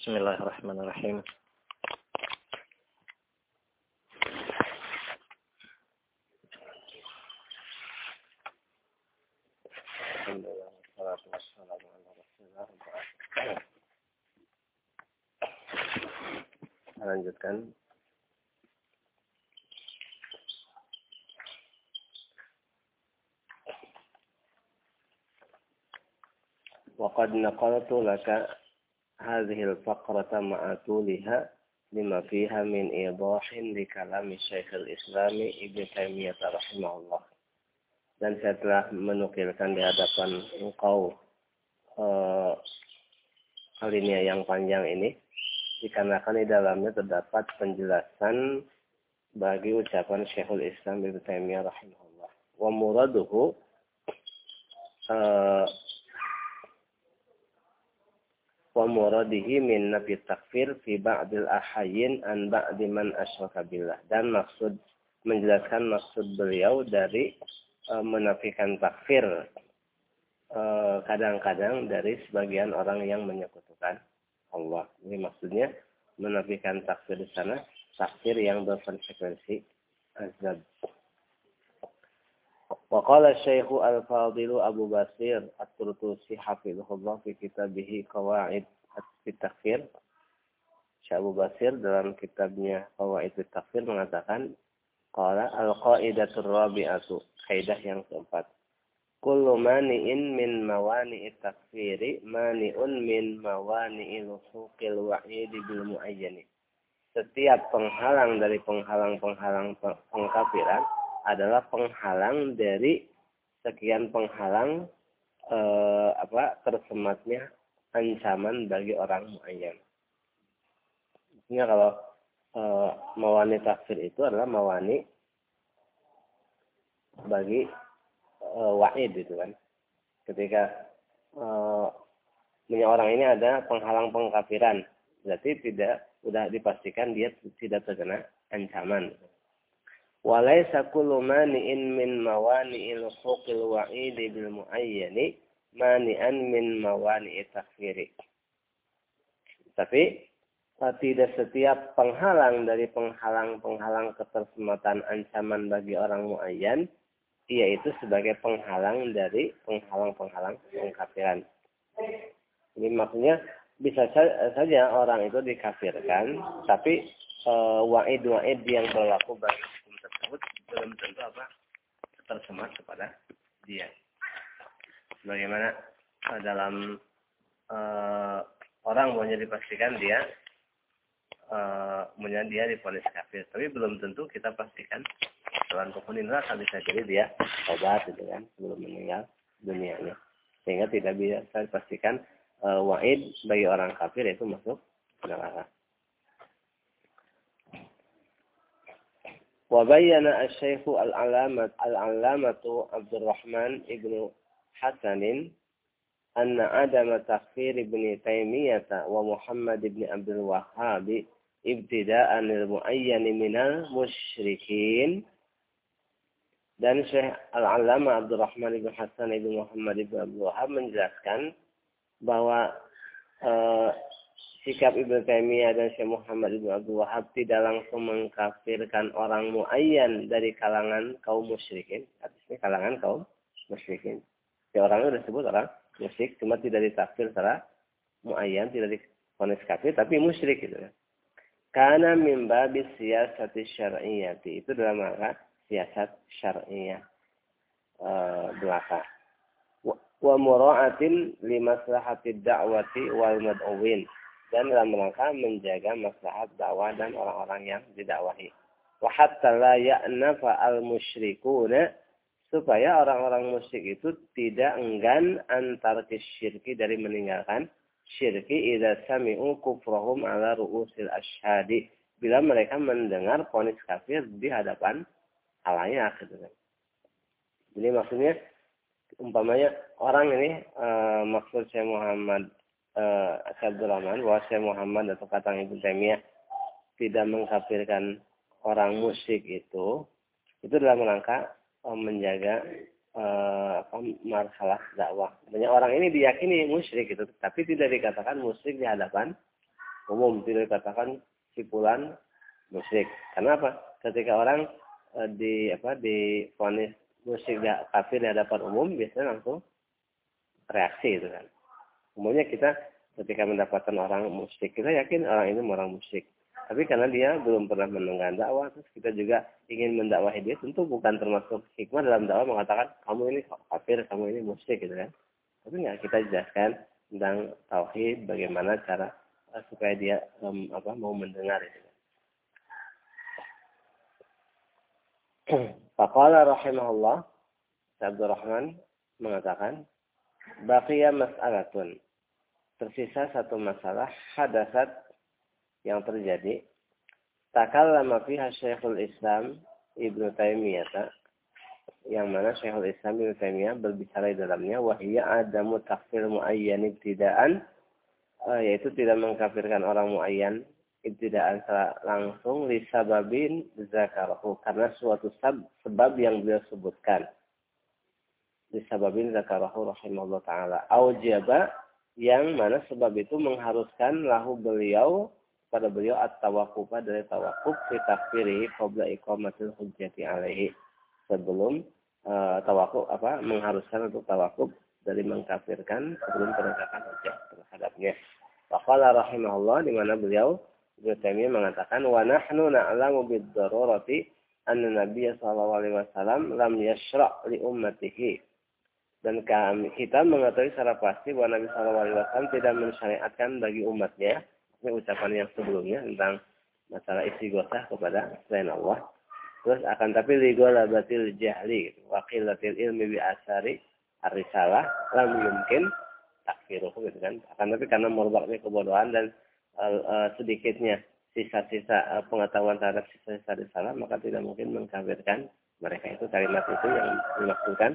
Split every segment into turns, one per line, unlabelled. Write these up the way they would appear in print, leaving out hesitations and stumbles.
Bismillahirrahmanirrahim. Alhamdulillah, wassalatu wassalamu ala Rasulillah. Lanjutkan. Waqad naqaltu laka hadhihi al-faqrata ma'a tuliha lima fiha min idahin li kalami Syekhul Islam Ibnu Taimiyah rahimahullah. Dan saya telah menukilkan di hadapan engkau alinea yang panjang ini dikarenakan di dalamnya terdapat penjelasan bagi ucapan Syekhul Islam Ibnu Taimiyah rahimahullah. Wa muraduhu wa muradihi min nafi takfir fi ba'dil ahayyin an ba'di man asyraka billah. Dan menjelaskan maksud beliau dari menafikan takfir kadang-kadang dari sebagian orang yang menyekutukan Allah. Ini maksudnya menafikan takfir di sana, takfir yang berkonsekuensi azab. Wa qala Syekh Al-Fadil Abu Basir At-Turtusi hafizahullah fi kitabih Qawaid at-Takfir. Syekh Abu Basir dalam kitabnya Qawaid at-Takfir mengatakan qala al-qaidatur rabi'atu, kaidah yang keempat. Kullu mani'in min mawani'it takfiri mani'un min mawani'il huquqil wa'idi bil mu'ayyani. Setiap penghalang dari penghalang-penghalang pengkafiran adalah penghalang dari sekian penghalang tersematnya ancaman bagi orang muayyan. Maksudnya kalau mawani takfir itu adalah mawani bagi wa'id itu kan. Ketika orang ini ada penghalang pengkafiran, berarti sudah dipastikan dia tidak terkena ancaman. Walaysa kullu mani'in min mawani'il huquqil wa'idi bil mu'ayyani mani'an min mawani'it takfiri. Tapi tidak setiap penghalang dari penghalang-penghalang ketersematan ancaman bagi orang muayyan, yaitu sebagai penghalang dari penghalang-penghalang pengkafiran. Ini maksudnya bisa saja orang itu dikafirkan, tapi wa'id-wa'id yang berlaku bagi hukum tersebut belum tentu tersemat kepada dia. Bagaimana dalam orang maunya dipastikan dia maunya dia divonis kafir, tapi belum tentu kita pastikan setelah penghuni neraka, bisa jadi dia tobat gitu kan sebelum meninggal dunianya, sehingga tidak bisa dipastikan wa'id bagi orang kafir itu masuk neraka. Wa bayyana asy-Syaikh al-'Allamah Abdurrahman ibnu Hasan anna adama takfir Ibnu Taimiyah wa Muhammad ibn Abdul Wahhab ibtida'an lil mu'ayyan minal musyrikin. Dan Syekh Al-'Allamah Abdurrahman ibn Hasan ibn Muhammad ibn Abdul Wahhab menjelaskan bahwa sikap Ibnu Taimiyah dan Syekh Muhammad ibn Abdul Wahhab tidak langsung mengkafirkan orang muayyan dari kalangan kaum musyrikin. Artinya kalangan kaum musyrikin. Ya, orangnya sudah disebut orang musyrik, cuma tidak ditakfir secara muayyan, tidak divonis kafir, tapi musyrik gitu. Karena min babis siyasati syar'iyyati, itu dalam rangka siasat syar'iyyah belaka. Wa mura'atin li maslahatid da'wati wal mad'uwin, dan dalam rangka menjaga maslahat dakwah dan orang-orang yang didakwahi. Wa hatta la ya'nafa al-musyrikuna, supaya orang-orang musyrik itu tidak enggan antar syirki dari meninggalkan syirki idza sami'u kufrahum ala ru'usil asyhadi, bila mereka mendengar vonis kafir di hadapan halayak gitu kan. Jadi maksudnya umpamanya orang ini maksud Syekh Muhammad Abdurrahman bahwa Syekh Muhammad atau kata Ibnu Taimiyah tidak mengkafirkan orang musyrik itu dalam rangka menjaga masalah dakwah. Banyak orang ini diyakini musyrik itu, tapi tidak dikatakan musyrik di hadapan umum, tidak dikatakan si fulan musyrik. Karena apa? Ketika orang divonis musyrik kafir di hadapan umum, biasanya langsung reaksi itu kan. Umumnya kita ketika mendapatkan orang musyrik, kita yakin orang ini orang musyrik. Tapi karena dia belum pernah mendengar dakwah, terus kita juga ingin mendakwahi dia, tentu bukan termasuk hikmah dalam dakwah mengatakan kamu ini kafir, kamu ini musyrik gitu kan. Tapi nggak kita jelaskan tentang tauhid, bagaimana cara supaya dia mau mendengar itu. Faqala rahimahullah, Abdul Rahman mengatakan, baqiya mas'alatun. Tersisa satu masalah hadasat yang terjadi. Takallama fiha Syekhul Islam Ibnu Taimiyah, yang mana Syekhul Islam Ibnu Taimiyah berbicara di dalamnya, wahiyya adamu takfir muayyan ibtidaan, yaitu tidak mengkafirkan orang muayyan ibtidaan secara langsung lisababin zakarahu, karena suatu sebab yang beliau sebutkan. Lisababin zakarahu rahimahullah ta'ala. Aujaba, yang mana sebab itu mengharuskan lahu beliau, pada beliau at-tawakufa, dari tawakuf fi takfirihi qabla iqamatil hujjati alaihi. Sebelum tawakuf mengharuskan untuk tawakuf dari mengkafirkan sebelum penegakan hujjah terhadapnya. Faqala rahimahullah, di mana beliau Ibnu Taimiyah mengatakan, wa nahnu na'lamu bid-darurati anna Nabiy sallallahu alaihi wasallam lam yashra' li ummatihi. Dan kita mengetahui secara pasti bahwa Nabi sallallahu alaihi wasallam tidak mensyariatkan bagi umatnya, ini ucapan yang sebelumnya tentang masalah istighosah kepada selain Allah. Terus akan tapi ligolabatil jahli wa qillatil ilmi bi asari ar-risalah lam yumkin takfiruhu gitu kan. Akan tapi karena merupakan kebodohan dan sedikitnya sisa-sisa pengetahuan terhadap sisa-sisa risalah, maka tidak mungkin mengkafirkan mereka. Itu kalimat itu yang dimaksudkan.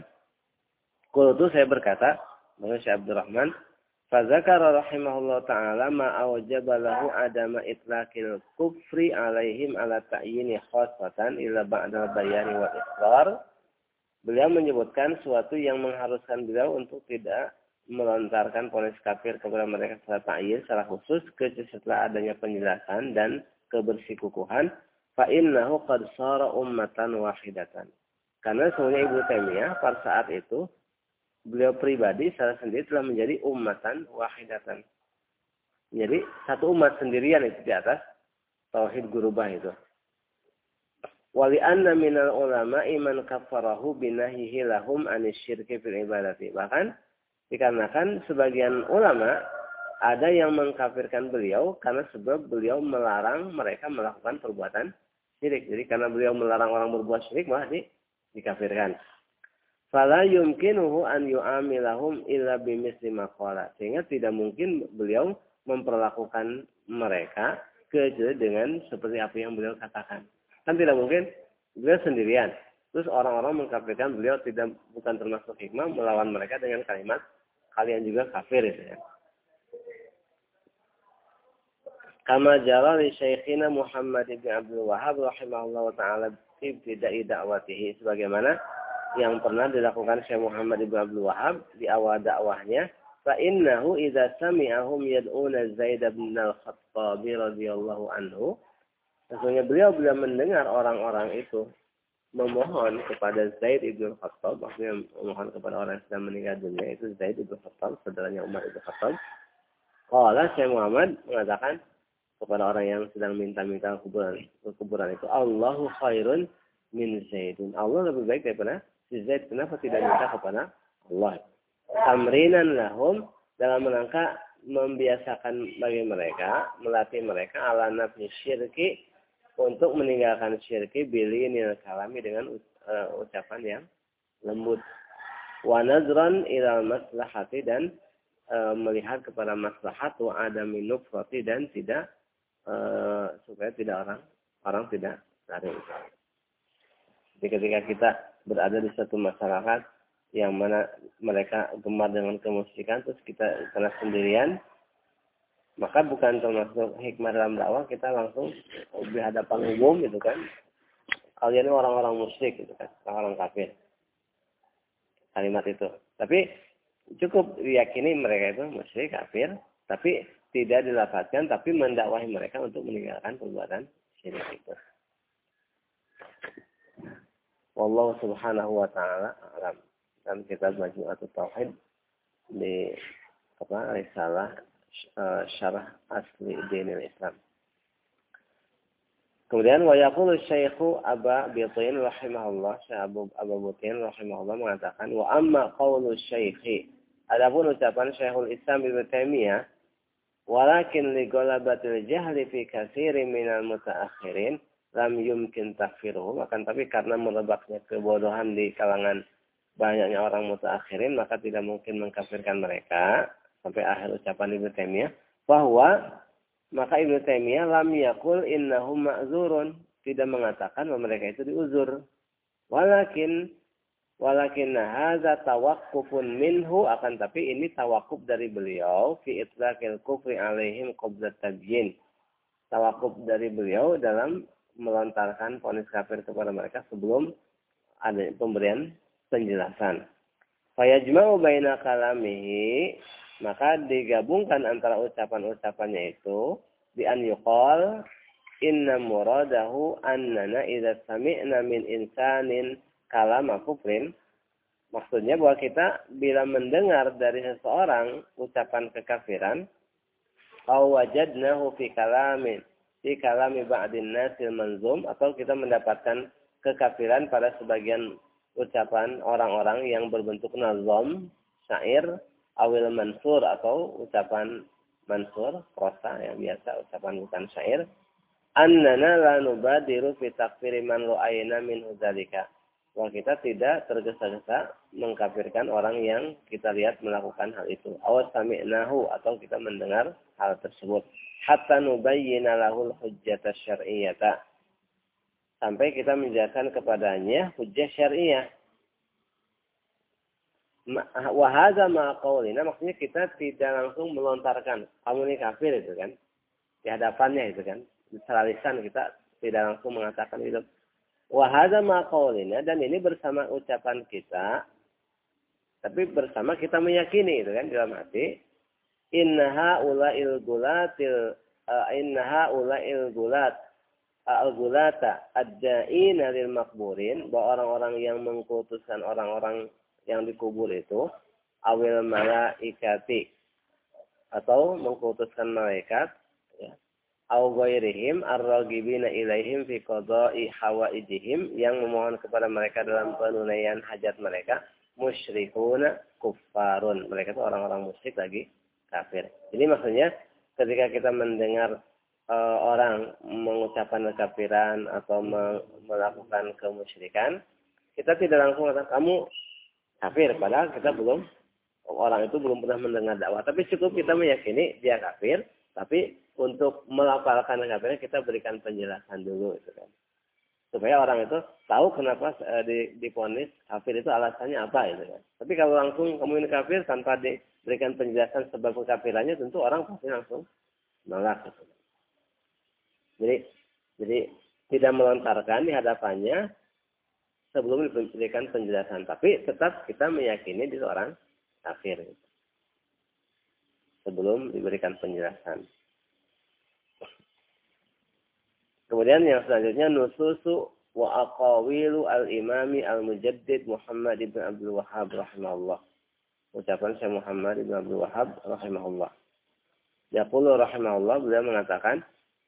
Qultu, saya berkata, menurut Syekh Abdul Rahman, fazakara rahimahullah ta'ala ma awjaba lahu adama itlaqil kufri alaihim ala ta'yini khasatan illa ba'dal bayani wal iqrar. Beliau menyebutkan suatu yang mengharuskan beliau untuk tidak melontarkan vonis kafir kepada mereka secara ta'yin, secara khusus, kecuali setelah adanya penjelasan dan kebersikukuhan. Fa innahu qad sara ummatan wahidatan. Karena sebenarnya Ibnu Taimiyah pada saat itu beliau pribadi secara sendiri telah menjadi ummatan wahidatan. Jadi satu umat sendirian itu di atas tauhid gurubah itu. Wali anna minal ulama iman kafarahu binahihi lahum anisyirki fil ibadati. Bahkan dikarenakan sebagian ulama ada yang mengkafirkan beliau karena sebab beliau melarang mereka melakukan perbuatan syirik. Jadi karena beliau melarang orang berbuat syirik, malah dikafirkan. Fala yumkinuhu an yu'amilahum illa bimisli maqala. Sehingga tidak mungkin beliau memperlakukan mereka kecuali dengan seperti apa yang beliau katakan. Kan tidak mungkin beliau sendirian. Terus orang-orang mengkafirkan beliau bukan termasuk hikmah melawan mereka dengan kalimat kalian juga kafir itu ya. Kama jara li Syekhina Muhammad ibn Abdul Wahhab rahimahullah ta'ala fi ibtida'i da'watihi, sebagaimana yang pernah dilakukan Syekh Muhammad ibn Abdul Wahhab di awal dakwahnya. Fa innahu idza sami'ahum yad'una Zaid bin al-Khattab radhiyallahu anhu. Sesungguhnya beliau mendengar orang-orang itu memohon kepada Zaid bin al-Khattab, maksudnya memohon kepada orang yang sedang meninggal dunia, itu Zaid bin al-Khattab, saudaranya Umar bin Khattab. Qala Syekh Muhammad mengatakan kepada orang yang sedang minta-minta kuburan itu, Allahu khairun min Zaidin. Allah lebih baik daripada si Zaid. Kenapa tidak minta kepada Allah? Tamrinan lahum, dalam rangka membiasakan bagi mereka, melatih mereka ala nafi syirki, untuk meninggalkan syirki bilinil kalami, dengan ucapan yang lembut. Wa nazran ilal maslahati, dan melihat kepada maslahat, wa adami nufrati, dan tidak supaya tidak orang tidak lari. Jadi ketika kita berada di satu masyarakat yang mana mereka gemar dengan kemusyrikan, terus kita kena sendirian, maka bukan termasuk hikmah dalam dakwah kita langsung di hadapan umum gitu kan. Kalian orang-orang musyrik gitu kan, orang kafir. Kalimat itu. Tapi cukup diyakini mereka itu musyrik, kafir, tapi tidak dilafazkan tapi mendakwahi mereka untuk meninggalkan perbuatan syirik itu. Wallahu subhanahu wa ta'ala alam. Dan kitab Majmu'atut Tauhid di risalah syarah asli dinil Islam. Kemudian wa yaqulu Syekhu Aba Bitin rahimahullah, Syekh Abu Bitin rahimahullah mengatakan wa amma qaulu Syekhi, adapun ucapan Syekhul Islam Ibnu Taimiyah, walakin li ghalabatil jahli fi katsirin minal mutaakhirin lam yumkin takfiruhum, akan tapi karena merebaknya kebodohan di kalangan banyaknya orang mutaakhirin maka tidak mungkin mengkafirkan mereka. Sampai akhir ucapan Ibnu Taimiyah bahwa maka Ibnu Taimiyah lam yaqul innahum ma'zurun, tidak mengatakan bahwa mereka itu diuzur. Walakin hadza tawaqqufun minhu, akan tapi ini tawakuf dari beliau fi itlaqil kufri alaihim qabla tabyin. Tawakuf dari beliau dalam melontarkan vonis kafir kepada mereka sebelum ada pemberian penjelasan. Fayajma'u baina kalamihi, maka digabungkan antara ucapan-ucapannya itu bi an yuqal inna muradahu annana idza sami'na min insanin kalama kufrin. Maksudnya bahwa kita bila mendengar dari seseorang ucapan kekafiran, aw wajadnahu fi kalami ba'din nasil manzum, atau kita mendapatkan kekafiran pada sebagian ucapan orang-orang yang berbentuk nazam, syair, awil mansur atau ucapan mansur, prosa yang biasa, ucapan bukan syair. Annana la nubadiru fi takfiri man lu'ayna minhu dzalika. Bahwa kita tidak tergesa-gesa mengkafirkan orang yang kita lihat melakukan hal itu. Aw sami'nahu, atau kita mendengar hal tersebut. Hatta nubayyina lahul hujjata syar'iyyata. Sampai kita menjelaskan kepadanya hujjah syariah. Wahada ma'aqaulina, maksudnya kita tidak langsung melontarkan kamu ini kafir itu kan, di hadapannya itu kan, secara lisan kita tidak langsung mengatakan itu. Wahada ma'aqaulina, dan ini bersama ucapan kita, tapi bersama kita meyakini itu kan dalam hati. Innaha ula'il gulat al-gulata ad-da'ina lil makburin, bahwa orang-orang yang mengkutuskan orang-orang yang dikubur itu awil malaikati, atau mengkutuskan malaikat, ya, aw ghairihim ar-ragibina ilaihim fi qada'i hawaijihim, yang memohon kepada mereka dalam penunaian hajat mereka, musyrikuna kuffarun, mereka itu orang-orang musyrik lagi kafir. Jadi maksudnya ketika kita mendengar orang mengucapkan kekafiran atau melakukan kemusyrikan, kita tidak langsung mengatakan kamu kafir, padahal kita orang itu belum pernah mendengar dakwah. Tapi cukup kita meyakini dia kafir, tapi untuk melafalkan kekafiran kita berikan penjelasan dulu itu kan, supaya orang itu tahu kenapa divonis kafir itu alasannya apa itu kan. Tapi kalau langsung kamu ini kafir tanpa diberikan penjelasan sebab kekafirannya, tentu orang pasti langsung menolak. Jadi tidak melontarkan di hadapannya sebelum diberikan penjelasan, tapi tetap kita meyakini dia seorang kafir sebelum diberikan penjelasan. Kemudian yang selanjutnya nususu wa aqawilu al-imami al-mujaddid Muhammad ibn Abdul Wahhab rahimahullah. Ucapan Syekh Muhammad ibn Abdul Wahhab rahimahullah. Yaqulu rahimahullah, beliau mengatakan,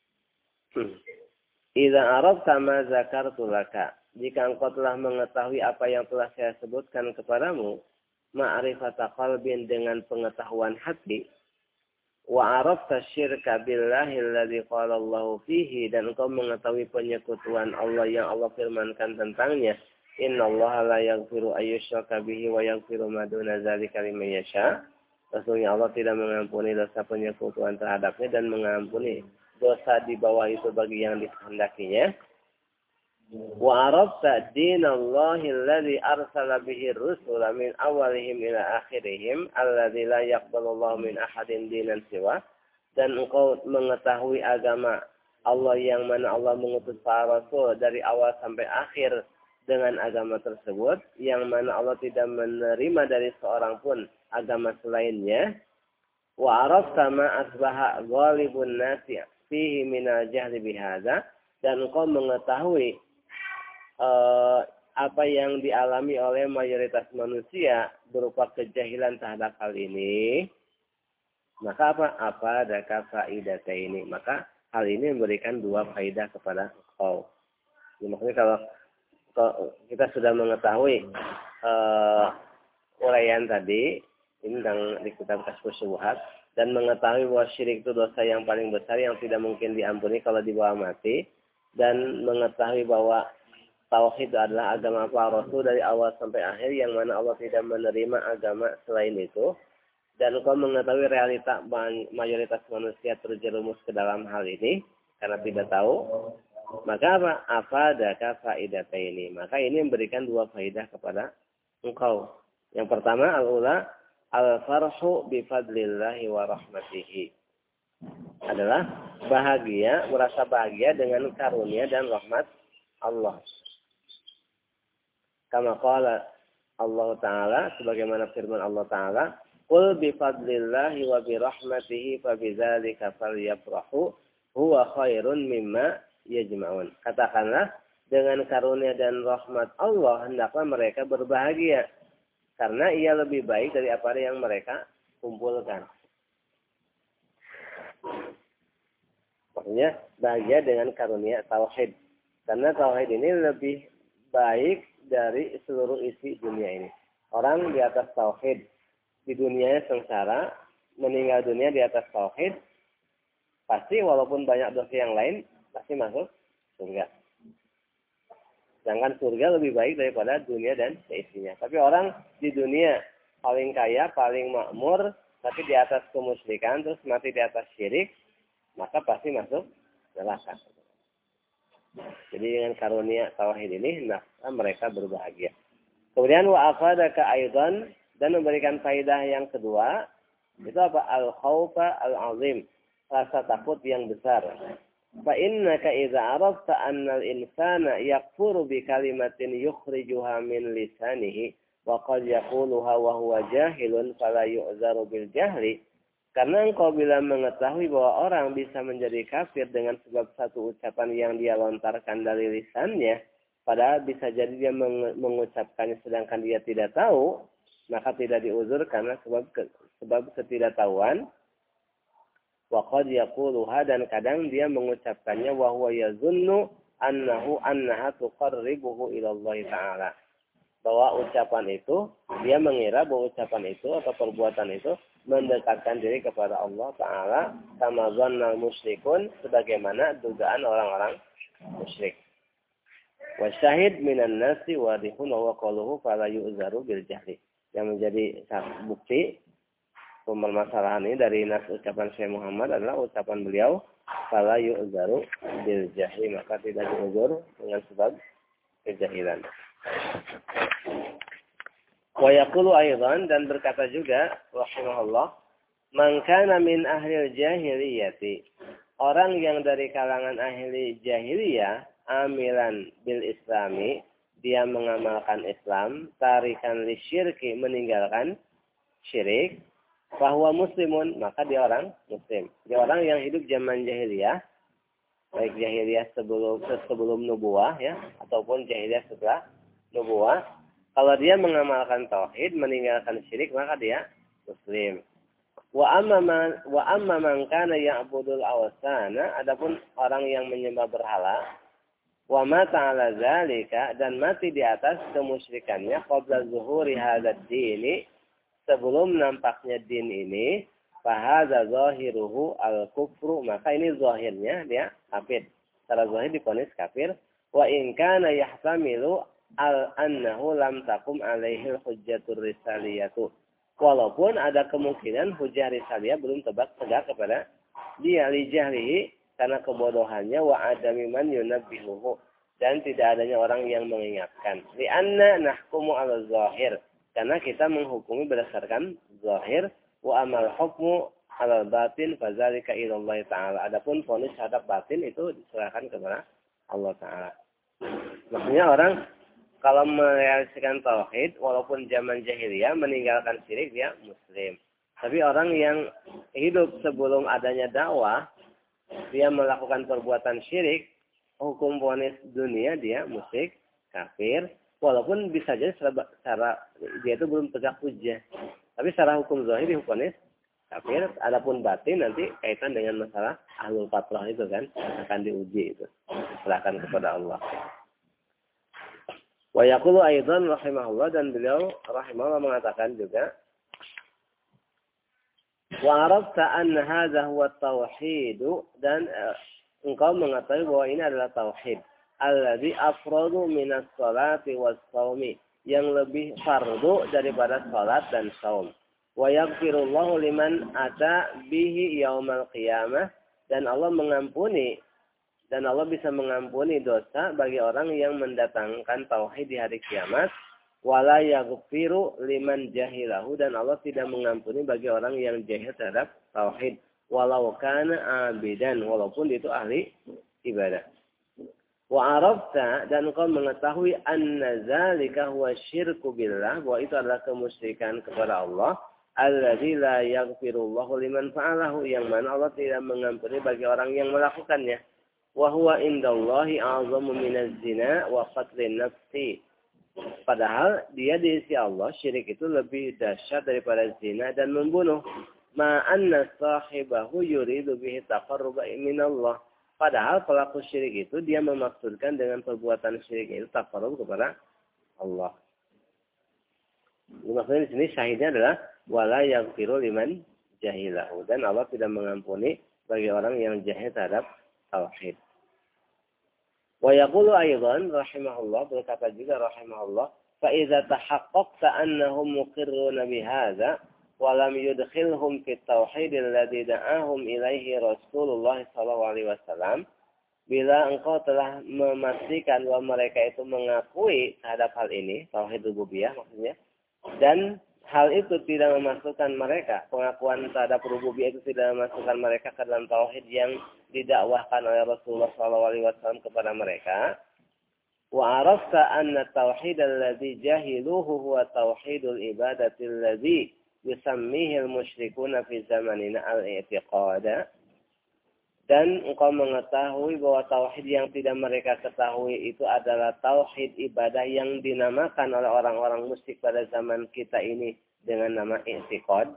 idza arafta ma zakartu laka, jika engkau telah mengetahui apa yang telah saya sebutkan kepadamu, ma'rifata qalbin, dengan pengetahuan hati, wa arafta syirka billahi alladzi qala Allah fihi, dan engkau mengetahui penyekutuan Allah yang Allah firmankan tentangnya, innallaha la yaghfiru ayyushraka bihi wa yaghfiru ma duna dzalika liman yasha. Sesungguhnya Allah tidak mengampuni dosa penyekutuan terhadapnya dan mengampuni dosa di bawah itu bagi yang dikehendakinya. Wa arafta dinallahi alladzi arsala bihi ar-rusula min awalihim ila akhirihim alladzi la yaqbalullahu min ahadin dinan siwa, dan engkau mengetahui agama Allah yang mana Allah mengutus para rasul dari awal sampai akhir dengan agama tersebut, yang mana Allah tidak menerima dari seorang pun agama selainnya. Wa arafta ma asbaha ghalibun nasi fihi minal jahli bihadza, dan engkau mengetahui apa yang dialami oleh mayoritas manusia berupa kejahilan terhadap hal ini, maka apa adakah faidah ini, maka hal ini memberikan dua faidah kepada engkau. Maksudnya kalau kita sudah mengetahui uraian tadi ini tentang di kitab Kasyfus Syubhat, dan mengetahui bahwa syirik itu dosa yang paling besar yang tidak mungkin diampuni kalau dibawa mati, dan mengetahui bahwa tauhid adalah agama para rasul dari awal sampai akhir yang mana Allah tidak menerima agama selain itu, dan engkau mengetahui realita mayoritas manusia terjerumus ke dalam hal ini karena tidak tahu, maka apa adakah faidah ini, maka ini memberikan dua faidah kepada engkau. Yang pertama, al-ula al-farhu bifadlillahi wa rahmatihi, adalah bahagia, merasa bahagia dengan karunia dan rahmat Allah. Kama qala Allah Ta'ala, sebagaimana firman Allah Ta'ala, qul bifadlillahi wa birahmatihi fabidzalika falyafrahu huwa khairun mimma yajma'un. Katakanlah, dengan karunia dan rahmat Allah hendaklah mereka berbahagia, karena ia lebih baik dari apa yang mereka kumpulkan. Maksudnya bahagia dengan karunia tauhid, karena tauhid ini lebih baik dari seluruh isi dunia ini. Orang di atas tauhid di dunia sengsara, meninggal dunia di atas tauhid, pasti walaupun banyak dosa yang lain, pasti masuk surga. Sedangkan surga lebih baik daripada dunia dan seisinya. Tapi orang di dunia paling kaya, paling makmur, tapi di atas kemusyrikan, terus mati di atas syirik, maka pasti masuk neraka. Jadi dengan karunia tauhid ini, nah mereka berbahagia. Kemudian wa afadaka aidan, dan memberikan faidah yang kedua, itu apa? Al-khawfa al-azim, rasa takut yang besar. Fa innaka idza arafta anna al-insana yakfuru bi kalimatin yukhrijuha min lisanihi wa qad yaquluha wa huwa jahilun fala yu'zaru bil jahli. Karena engkau bila mengetahui bahwa orang bisa menjadi kafir dengan sebab satu ucapan yang dia lontarkan dari lisannya, padahal bisa jadi dia mengucapkannya sedangkan dia tidak tahu, maka tidak diuzur karena sebab ketidaktahuan. Wa qad yaquluha, dan kadang dia mengucapkannya wa huwa yazunnu annaha tuqarribuhu ila Allah Ta'ala. Bahwa ucapan itu, dia mengira bahwa ucapan itu atau perbuatan itu mendekatkan diri kepada Allah Ta'ala, kama dhannal musyrikun, sebagaimana dugaan orang-orang musyrik. Wa syahid minan nasi wadihun wa qaluhu fala yu'zaru bil jahli. Yang menjadi bukti permasalahan ini dari nas ucapan Syekh Muhammad adalah ucapan beliau, fala yu'zaru bil jahli, maka tidak diuzur dengan sebab kejahilan. Wa yaqulu aidan, dan berkata juga rahimahullah, man kana min ahli jahiliyati, orang yang dari kalangan ahli jahiliyah, amilan bil islami, dia mengamalkan Islam, tarikan li syirki, meninggalkan syirik, bahwa muslimun, maka dia orang muslim. Dia orang yang hidup zaman jahiliyah, baik jahiliyah sebelum nubuah ya, ataupun jahiliyah setelah nubuah. Kalau dia mengamalkan tauhid, meninggalkan syirik, maka dia muslim. Wa amma man kana ya'budul awsana, adapun orang yang menyembah berhala, wa mata 'ala zalika, dan mati di atas kemusyrikannya, qabla zuhuri hadzal dini, sebelum nampaknya din ini, fahadza zahiruhu al-kufru, maka ini zahirnya dia kafir. Secara zahir divonis kafir. Wa in kana yahtamilu al-annahu lam takum alaihi hujjatur risaliyatu. Walaupun ada kemungkinan hujjah risaliyah belum tegak kepada dia, li jahlihi, karena kebodohannya, wa adami man yunabbihuhu, dan tidak adanya orang yang mengingatkan. Li anna nahkumu ala zahir, karena kita menghukumi berdasarkan zahir, wa amal hukmu ala batin fadzalika ila Allah Ta'ala. Adapun vonis terhadap batin itu diserahkan kepada Allah Ta'ala. Maksudnya orang kalau merealisasikan tauhid, walaupun zaman jahiliyah, meninggalkan syirik, dia muslim. Tapi orang yang hidup sebelum adanya dakwah, dia melakukan perbuatan syirik, hukum vonis dunia dia musyrik, kafir, walaupun bisa jadi secara dia itu belum tegak hujjah. Tapi secara hukum zahir hukumnya kafir, adapun batin nanti kaitan dengan masalah ahlul fatrah itu kan akan diuji itu. Serahkan kepada Allah. Wa yaqulu aidan rahimahullah, dan beliau rahimahullah mengatakan juga, wa arafta anna hadha huwa tauhid, dan engkau mengetahui bahwa ini adalah tauhid. Alladzi afradu minas salati was shaumi, yang lebih fardu daripada salat dan saum. Wa yaghfirullahu liman ata bihi yaumal qiyamah, dan Allah mengampuni, dan Allah bisa mengampuni dosa bagi orang yang mendatangkan tauhid di hari kiamat. Wala yaghfiru liman jahilahu, dan Allah tidak mengampuni bagi orang yang jahil terhadap tauhid, walau kana abidan, walaupun itu ahli ibadah. Wa arafta, dan engkau mengetahui anna zalika huwa syirku billah, bahwa itu adalah kemusyrikan kepada Allah. Alladzi la yaghfirullahu liman fa'alahu, yang mana Allah tidak mengampuni bagi orang yang melakukannya. Wa huwa indallahi a'zamu minaz zina wa qatlin nafsi. Padahal dia di sisi Allah, syirik itu lebih dahsyat daripada zina dan membunuh. Ma'anna sahibahu yuridu bihi taqarruba minallah. Padahal pelaku syirik itu dia memaksudkan dengan perbuatan syirik itu taqarrub kepada Allah. Maksudnya di sini syahidnya adalah wala yaghfiru liman jahilahu, dan Allah tidak mengampuni bagi orang yang jahil terhadap tauhid. Wa yaqulu aidan rahimahullah, berkata juga rahimahullah, fa idza tahaqqaqta annahum muqirruna bihadza wa lam yudkhilhum fit tauhid alladzi da'ahum ilaihi Rasulullah sallallahu alaihi wasallam, bila engkau telah memastikan bahwa mereka itu mengakui terhadap hal ini, tauhid rububiyah maksudnya, dan hal itu tidak memasukkan mereka, pengakuan terhadap rububiyah itu tidak memasukkan mereka ke dalam tauhid yang didakwahkan oleh Rasulullah SAW kepada mereka. Wa arafta anna tauhid alladzi jahiluhu huwa tauhidul ibadati alladzi yusammihi al-musyrikuna fi zamanina al-i'tiqada. Dan engkau mengetahui bahwa tauhid yang tidak mereka ketahui itu adalah tauhid ibadah yang dinamakan oleh orang-orang musyrik pada zaman kita ini dengan nama i'tiqad.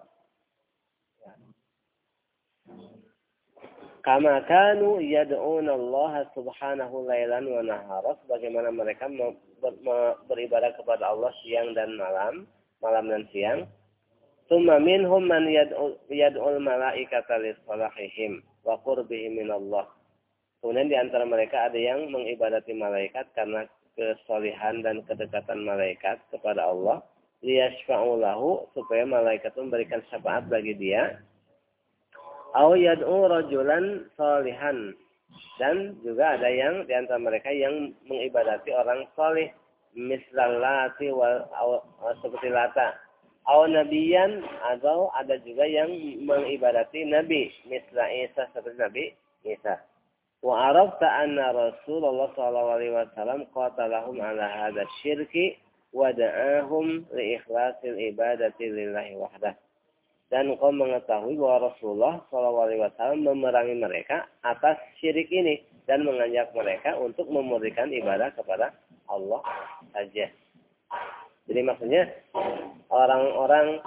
Kama kanu yad'una Allah subhanahu lailan wa nahara, bagaimana mereka beribadah kepada Allah siang dan malam, malam dan siang. Tsumma minhum man yad'ul malaikata li salahihim wa qurbihim min Allah. Kemudian di antara mereka ada yang mengibadati malaikat karena kesolihan dan kedekatan malaikat kepada Allah, liyashfa'u lahu, supaya malaikat memberikan syafaat bagi dia. Au yad'u rajulan salihan, dan juga ada yang di antara mereka yang mengibadati orang salih, mislallati seperti Lata. Au nabiyan, atau ada juga yang mengibadati nabi, misla Isa, seperti Nabi Isa. Wa arafta anna Rasulullah sallallahu alaihi wasallam qatalahum ala hadha syirki wa da'ahum li ikhlasil ibadati lillahi wahdah. Dan engkau mengetahui bahwa Rasulullah sallallahu alaihi wasallam memerangi mereka atas syirik ini dan mengajak mereka untuk memurnikan ibadah kepada Allah saja. Jadi maksudnya orang-orang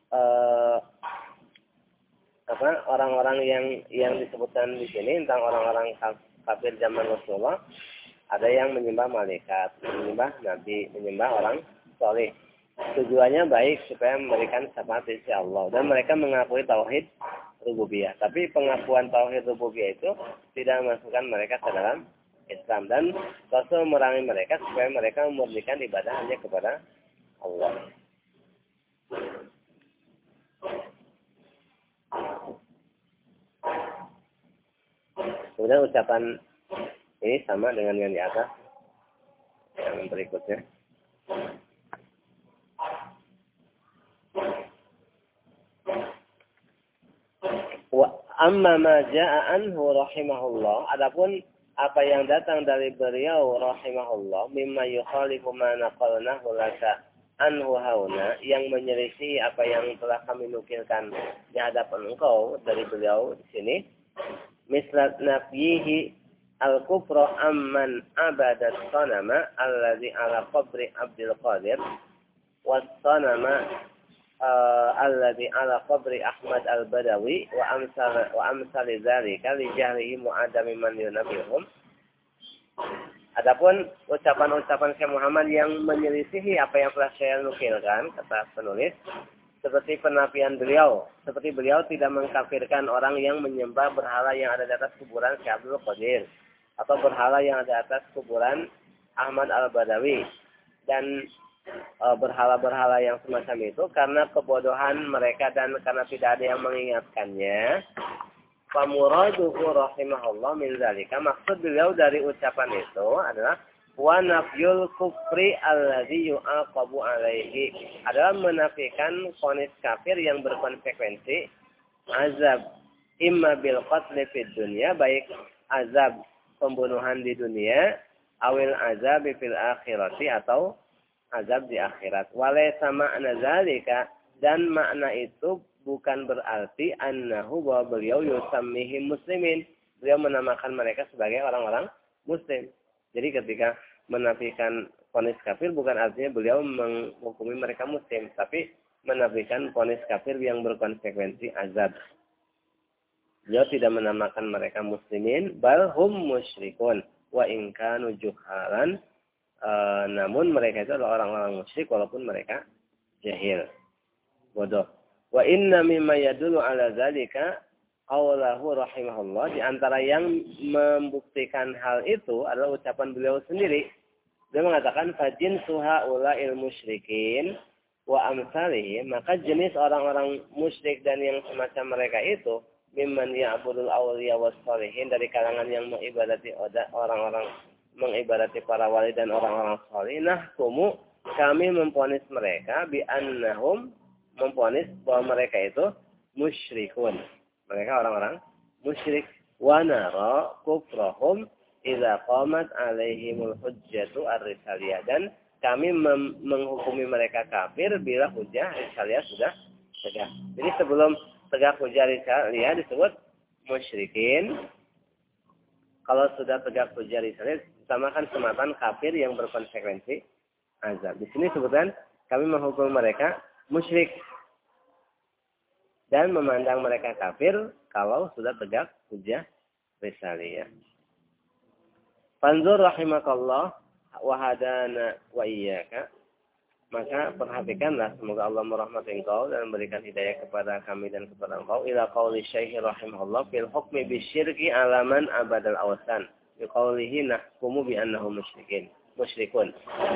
orang-orang yang disebutkan di sini tentang orang-orang kafir zaman Rasulullah, ada yang menyembah malaikat, menyembah nabi, menyembah orang saleh. Tujuannya baik supaya memberikan syafaat di sisi Allah, dan mereka mengakui tauhid rububiyah. Tapi pengakuan tauhid rububiyah itu tidak memasukkan mereka ke dalam Islam, dan Rasul memerangi mereka supaya mereka memurnikan ibadah hanya kepada Allah. Kemudian ucapan ini sama dengan yang di atas, yang berikutnya. Wa amma ma jaa anhu rahimahullah, adapun apa yang datang dari beliau rahimahullah, mimma yukhalifu ma naqalnahu laka anhu hauna, yang menyelisih apa yang telah kami nukilkan di hadapan engkau dari beliau di sini, mislat nafyihi al-kufra amman abadat sanama alladhi ala qabri Abdul Qadir was sanama alladhi ala qabri Ahmad al-Badawi wa amsal dzalika li jahlihi mu'adami man yunabihum. Adapun ucapan-ucapan Syekh Muhammad yang menyelisihi apa yang telah saya nukilkan, kata penulis, seperti penafian beliau, seperti beliau tidak mengkafirkan orang yang menyembah berhala yang ada di atas kuburan Syekh Abdul Qadir, atau berhala yang ada di atas kuburan Ahmad al-Badawi, dan berhala-berhala yang semacam itu karena kebodohan mereka dan karena tidak ada yang mengingatkannya. Famuraduhu rahimahullah min zalika, maksud beliau dari ucapan itu adalah wa nafyul kufri alladhi yu'aqabu alaihi, adalah menafikan vonis kafir yang berkonsekuensi azab imma bil qatli fid dunya, baik azab pembunuhan di dunia, awil azab fil akhirati, atau azab di akhirat. Walaysa ma'na zalika, dan makna itu bukan berarti annahu, bahwa beliau yusammihim muslimin, beliau menamakan mereka sebagai orang-orang muslim. Jadi ketika menafikan vonis kafir bukan artinya beliau menghukumi mereka muslim, tapi menafikan vonis kafir yang berkonsekuensi azab. Beliau tidak menamakan mereka muslimin, bal hum musyrikun wa in kanu juhalan, namun mereka itu adalah orang-orang musyrik walaupun mereka jahil, bodoh. Wa inna mimma yadullu ala zalika qawlahu rahimahullah, di antara yang membuktikan hal itu adalah ucapan beliau sendiri. Beliau mengatakan fajin suha ula'il musyrikin wa amsalihim, maka jenis orang-orang musyrik dan yang semacam mereka itu, mimman ya'budul awliya was shalihin, dari kalangan yang mengibadati orang-orang, mengibadati para wali dan orang-orang salih. Nahkumu, kami memponis mereka bi annahum, memponis bahwa mereka itu musyrikun, mereka orang-orang musyrik. Wa nara kufrahum idza qamat alaihimul hujjatu ar-risaliyah, dan kami menghukumi mereka kafir bila hujjah risaliyah sudah tegak. Jadi sebelum tegak hujjah risaliyah disebut musyrikin. Kalau sudah tegak hujjah risaliyah disamakan sematan kafir yang berkonsekuensi azab. Di sini sebutkan kami menghukum mereka musyrik dan memandang mereka kafir kalau sudah tegak hujjah risaliyah. Fanzur rahimakallah wa hadana wa iyyaka, maka perhatikanlah, semoga Allah merahmati engkau dan memberikan hidayah kepada kami dan kepada engkau, ila qauli syekh rahimahullah fil hukmi bisyirki alaman abadal awsan, bi qaulihi nahkumu bi annahum musyrikun,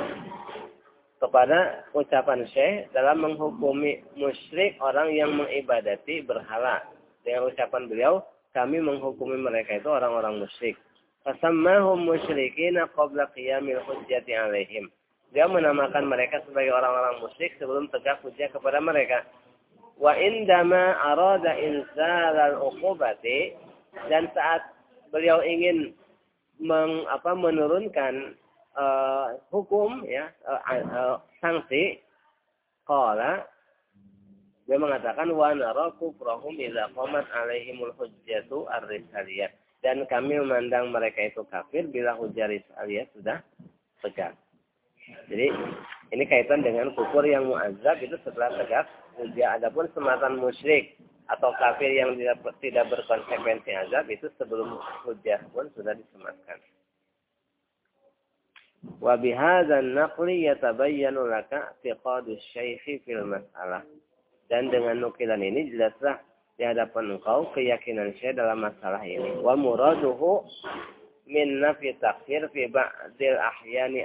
kepada ucapan Syekh dalam menghukumi musyrik orang yang mengibadati berhala. Dengan ucapan beliau, kami menghukumi mereka itu orang-orang musyrik. Fasammahum musyrikina qabla qiyamil hujjati alaihim. Dia menamakan mereka sebagai orang-orang musyrik sebelum tegak hujjah kepada mereka. Wa indama arada inzalal uqubati, dan saat beliau ingin menurunkan hukum, ya, sanksi, qala, dia mengatakan wa nara kufrahum idza qamat alaihimul hujjatu ar-risaliyah, dan kami memandang mereka itu kafir bila hujjah risaliyah sudah tegak. Jadi ini kaitan dengan kufur yang mu'azzab itu setelah tegak hujjah. Adapun sematan musyrik atau kafir yang tidak berkonsekuensi azab itu sebelum hujjah pun sudah disematkan. Wa bihadzal naqli yatabayyanu laka i'tiqadu asy-syaikh fil mas'alah. Dan dengan nukilan ini jelaslah di hadapan engkau keyakinan Syekh dalam masalah ini. Wa muraduhu min nafi takhir fi ba'dil ahyani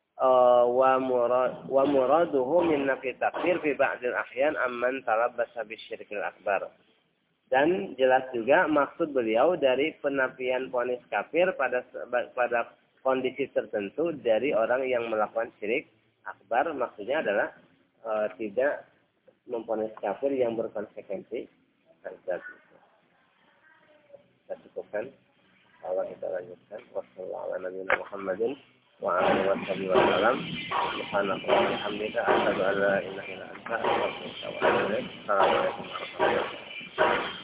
wa muraduhu min nafi takhir fi ba'dil ahyan amman talabbasa bisyirkil akbar. Dan jelas juga maksud beliau dari penafian vonis kafir pada kondisi tertentu dari orang yang melakukan syirik akbar, maksudnya adalah tidak memvonis kafir yang berkonsekuensi azab. Kita cukupkan, kalau kita lanjutkan. Wassalamualaikum warahmatullahi wabarakatuh. wa alihi wasallam. Subhanallah walhamdulillah asyhadu an la ilaha illa anta astaghfiruka wa atubu ilaik. Assalamualaikum warahmatullahi wabarakatuh.